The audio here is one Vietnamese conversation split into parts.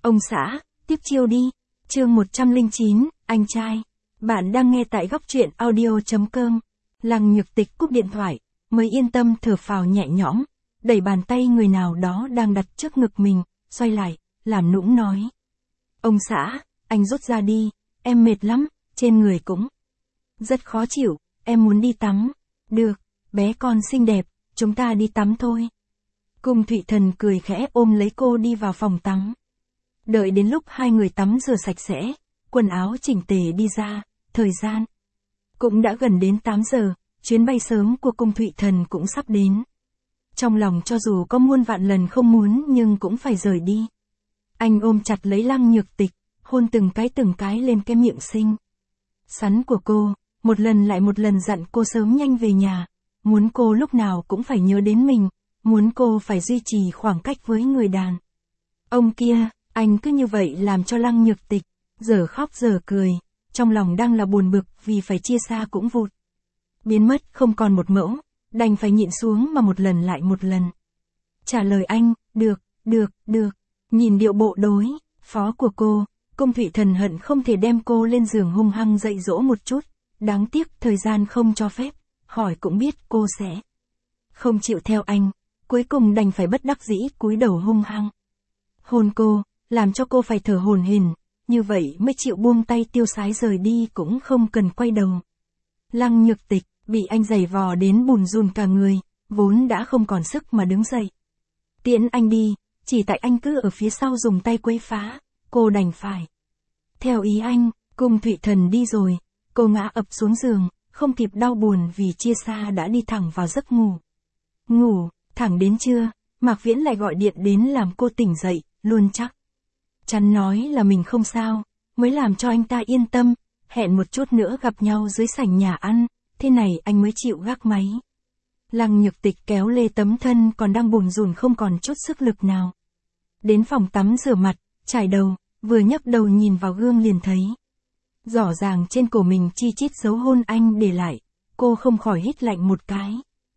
Ông xã, tiếp chiêu đi. Chương 109, anh trai. Bạn đang nghe tại góc truyện audio.com. Lăng Nhược Tịch cúp điện thoại, mới yên tâm thở phào nhẹ nhõm, đẩy bàn tay người nào đó đang đặt trước ngực mình, xoay lại, làm nũng nói. Ông xã, anh rút ra đi, em mệt lắm, trên người cũng rất khó chịu, em muốn đi tắm. Được, bé con xinh đẹp, chúng ta đi tắm thôi. Cung Thụy Thần cười khẽ ôm lấy cô đi vào phòng tắm. Đợi đến lúc hai người tắm rửa sạch sẽ, quần áo chỉnh tề đi ra, thời gian cũng đã gần đến 8 giờ, chuyến bay sớm của Cung Thụy Thần cũng sắp đến. Trong lòng cho dù có muôn vạn lần không muốn nhưng cũng phải rời đi. Anh ôm chặt lấy Lăng Nhược Tịch, hôn từng cái lên cái miệng xinh xắn của cô, một lần lại một lần dặn cô sớm nhanh về nhà, muốn cô lúc nào cũng phải nhớ đến mình, muốn cô phải duy trì khoảng cách với người đàn ông kia. Anh cứ như vậy làm cho Lăng Nhược Tịch giờ khóc giờ cười, trong lòng đang là buồn bực vì phải chia xa cũng vụt biến mất không còn một mẫu, đành phải nhịn xuống mà một lần lại một lần trả lời anh, được. Nhìn điệu bộ đối phó của cô, Cung Thụy Thần hận không thể đem cô lên giường hung hăng dạy dỗ một chút, đáng tiếc thời gian không cho phép, hỏi cũng biết cô sẽ không chịu theo anh, cuối cùng đành phải bất đắc dĩ cúi đầu hung hăng hôn cô, làm cho cô phải thở hổn hển, như vậy mới chịu buông tay tiêu sái rời đi cũng không cần quay đầu. Lăng Nhược Tịch bị anh giày vò đến bùn rùn cả người, vốn đã không còn sức mà đứng dậy tiễn anh đi, chỉ tại anh cứ ở phía sau dùng tay quấy phá, cô đành phải theo ý anh. Cung Thụy Thần đi rồi, cô ngã ập xuống giường, không kịp đau buồn vì chia xa đã đi thẳng vào giấc ngủ thẳng đến trưa, Mạc Viễn lại gọi điện đến làm cô tỉnh dậy, luôn chắc chắn nói là mình không sao, mới làm cho anh ta yên tâm, hẹn một chút nữa gặp nhau dưới sảnh nhà ăn, thế này anh mới chịu gác máy. Lăng Nhược Tịch kéo lê tấm thân còn đang bùn rùn không còn chút sức lực nào. Đến phòng tắm rửa mặt, chải đầu, vừa nhấc đầu nhìn vào gương liền thấy rõ ràng trên cổ mình chi chít dấu hôn anh để lại, cô không khỏi hít lạnh một cái.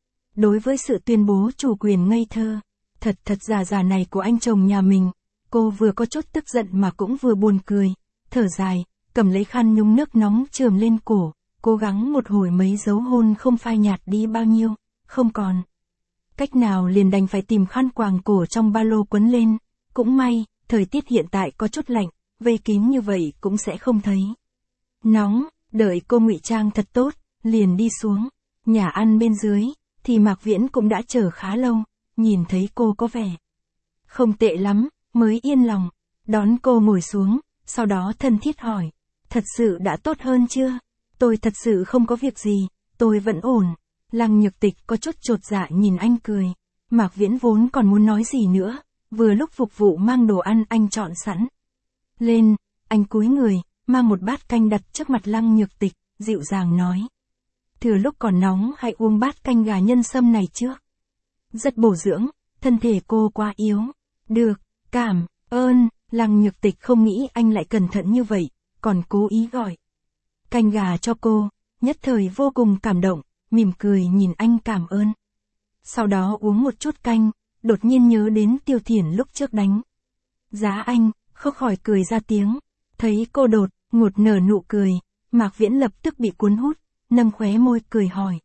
Đối với sự tuyên bố chủ quyền ngây thơ, thật giả này của anh chồng nhà mình, cô vừa có chút tức giận mà cũng vừa buồn cười, thở dài, cầm lấy khăn nhúng nước nóng chườm lên cổ, cố gắng một hồi mấy dấu hôn không phai nhạt đi bao nhiêu, không còn cách nào liền đành phải tìm khăn quàng cổ trong ba lô quấn lên, cũng may, thời tiết hiện tại có chút lạnh, vây kín như vậy cũng sẽ không thấy nóng. Đợi cô ngụy trang thật tốt, liền đi xuống nhà ăn bên dưới, thì Mạc Viễn cũng đã chờ khá lâu, nhìn thấy cô có vẻ không tệ lắm, mới yên lòng, đón cô ngồi xuống, sau đó thân thiết hỏi, thật sự đã tốt hơn chưa? Tôi thật sự không có việc gì, tôi vẫn ổn. Lăng Nhược Tịch có chút chột dạ nhìn anh cười, Mạc Viễn vốn còn muốn nói gì nữa, vừa lúc phục vụ mang đồ ăn anh chọn sẵn lên, anh cúi người, mang một bát canh đặt trước mặt Lăng Nhược Tịch, dịu dàng nói. Thừa lúc còn nóng hãy uống bát canh gà nhân sâm này trước. Rất bổ dưỡng, thân thể cô quá yếu. Được, cảm ơn. Lăng Nhược Tịch không nghĩ anh lại cẩn thận như vậy, còn cố ý gọi canh gà cho cô, nhất thời vô cùng cảm động, mỉm cười nhìn anh cảm ơn. Sau đó uống một chút canh, đột nhiên nhớ đến Tiêu Thiển lúc trước đánh giá anh, không khỏi cười ra tiếng. Thấy cô đột ngột nở nụ cười, Mạc Viễn lập tức bị cuốn hút, nâng khóe môi cười hỏi.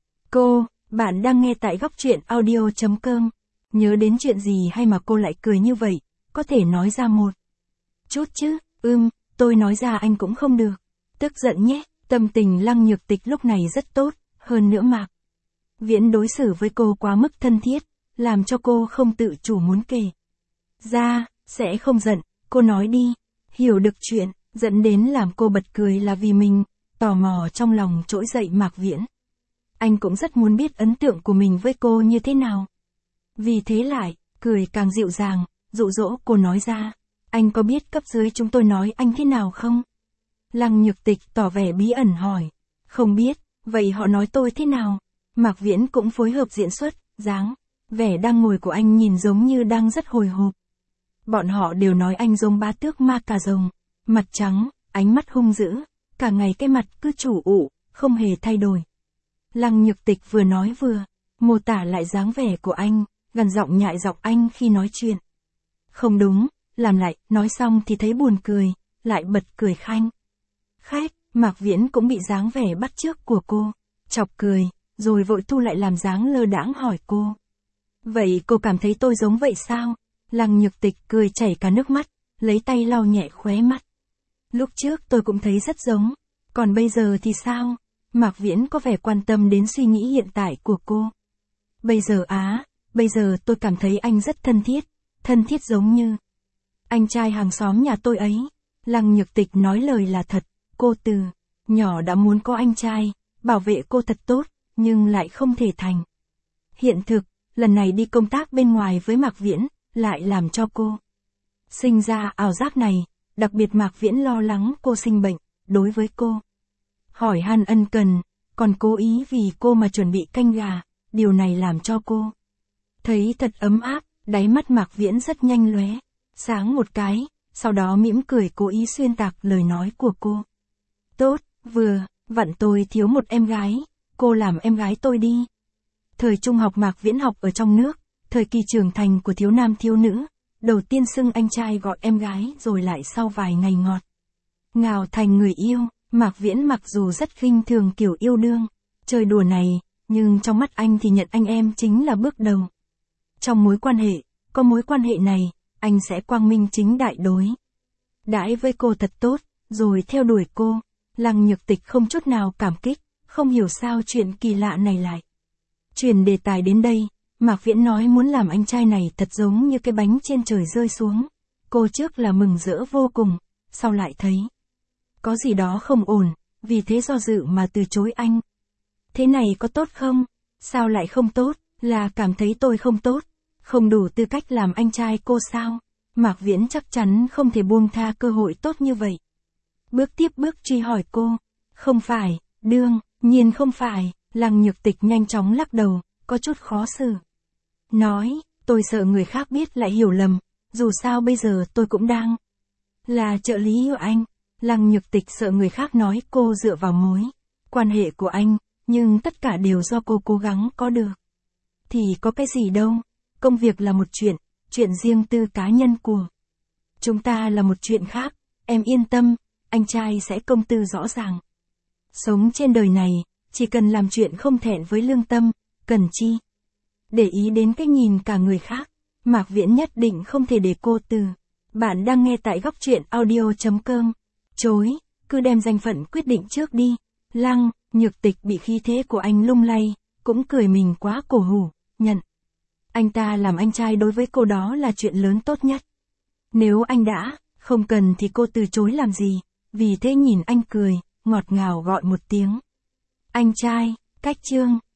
Cô, bạn đang nghe tại góc truyện audio.com. Nhớ đến chuyện gì hay mà cô lại cười như vậy, có thể nói ra một chút chứ? Tôi nói ra anh cũng không được tức giận nhé. Tâm tình Lăng Nhược Tịch lúc này rất tốt, hơn nữa Mạc Viễn đối xử với cô quá mức thân thiết, làm cho cô không tự chủ muốn kể ra, sẽ không giận, cô nói đi. Hiểu được chuyện, dẫn đến làm cô bật cười là vì mình tò mò trong lòng trỗi dậy Mạc Viễn. Anh cũng rất muốn biết ấn tượng của mình với cô như thế nào. Vì thế lại, cười càng dịu dàng, dụ dỗ cô nói ra. Anh có biết cấp dưới chúng tôi nói anh thế nào không? Lăng Nhược Tịch tỏ vẻ bí ẩn hỏi. Không biết, vậy họ nói tôi thế nào? Mạc Viễn cũng phối hợp diễn xuất, dáng vẻ đang ngồi của anh nhìn giống như đang rất hồi hộp. Bọn họ đều nói anh giống bá tước ma cà rồng, mặt trắng, ánh mắt hung dữ, cả ngày cái mặt cứ chủ ụ, không hề thay đổi. Lăng Nhược Tịch vừa nói vừa mô tả lại dáng vẻ của anh, gần giọng nhại giọng anh khi nói chuyện. Không đúng, làm lại, nói xong thì thấy buồn cười, lại bật cười khanh. Khách, Mạc Viễn cũng bị dáng vẻ bắt chước của cô, chọc cười, rồi vội thu lại làm dáng lơ đãng hỏi cô. Vậy cô cảm thấy tôi giống vậy sao? Lăng Nhược Tịch cười chảy cả nước mắt, lấy tay lau nhẹ khóe mắt. Lúc trước tôi cũng thấy rất giống, còn bây giờ thì sao? Mạc Viễn có vẻ quan tâm đến suy nghĩ hiện tại của cô. Bây giờ tôi cảm thấy anh rất thân thiết giống như anh trai hàng xóm nhà tôi ấy. Lăng Nhược Tịch nói lời là thật, cô từ nhỏ đã muốn có anh trai, bảo vệ cô thật tốt, nhưng lại không thể thành hiện thực. Lần này đi công tác bên ngoài với Mạc Viễn, lại làm cho cô sinh ra ảo giác này, đặc biệt Mạc Viễn lo lắng cô sinh bệnh, đối với cô hỏi han ân cần, còn cố ý vì cô mà chuẩn bị canh gà, điều này làm cho cô thấy thật ấm áp, đáy mắt Mạc Viễn rất nhanh lóe sáng một cái, sau đó mỉm cười cố ý xuyên tạc lời nói của cô. Tốt, vừa vặn tôi thiếu một em gái, cô làm em gái tôi đi. Thời trung học Mạc Viễn học ở trong nước, thời kỳ trưởng thành của thiếu nam thiếu nữ, đầu tiên xưng anh trai gọi em gái rồi lại sau vài ngày ngọt ngào thành người yêu. Mạc Viễn mặc dù rất khinh thường kiểu yêu đương, chơi đùa này, nhưng trong mắt anh thì nhận anh em chính là bước đầu. Trong mối quan hệ, có mối quan hệ này, anh sẽ quang minh chính đại đối đãi với cô thật tốt, rồi theo đuổi cô. Lăng Nhược Tịch không chút nào cảm kích, không hiểu sao chuyện kỳ lạ này lại chuyển đề tài đến đây. Mạc Viễn nói muốn làm anh trai này thật giống như cái bánh trên trời rơi xuống. Cô trước là mừng rỡ vô cùng, sau lại thấy có gì đó không ổn, vì thế do dự mà từ chối anh. Thế này có tốt không? Sao lại không tốt? Là cảm thấy tôi không tốt, không đủ tư cách làm anh trai cô sao? Mạc Viễn chắc chắn không thể buông tha cơ hội tốt như vậy. Bước tiếp bước truy hỏi cô. Không phải, đương nhiên không phải. Lăng Nhược Tịch nhanh chóng lắc đầu, có chút khó xử. Nói, tôi sợ người khác biết lại hiểu lầm, dù sao bây giờ tôi cũng đang là trợ lý của anh. Lăng Nhược Tịch sợ người khác nói cô dựa vào mối quan hệ của anh, nhưng tất cả đều do cô cố gắng có được. Thì có cái gì đâu, công việc là một chuyện riêng tư cá nhân của chúng ta là một chuyện khác, em yên tâm, anh trai sẽ công tư rõ ràng. Sống trên đời này, chỉ cần làm chuyện không thẹn với lương tâm, cần chi để ý đến cái nhìn cả người khác. Mạc Viễn nhất định không thể để cô từ. Bạn đang nghe tại góc truyện audio.com. Chối, cứ đem danh phận quyết định trước đi. Lăng Nhược Tịch bị khí thế của anh lung lay, cũng cười mình quá cổ hủ, nhận anh ta làm anh trai đối với cô đó là chuyện lớn tốt nhất. Nếu anh đã không cần thì cô từ chối làm gì, vì thế nhìn anh cười, ngọt ngào gọi một tiếng anh trai. Cách chương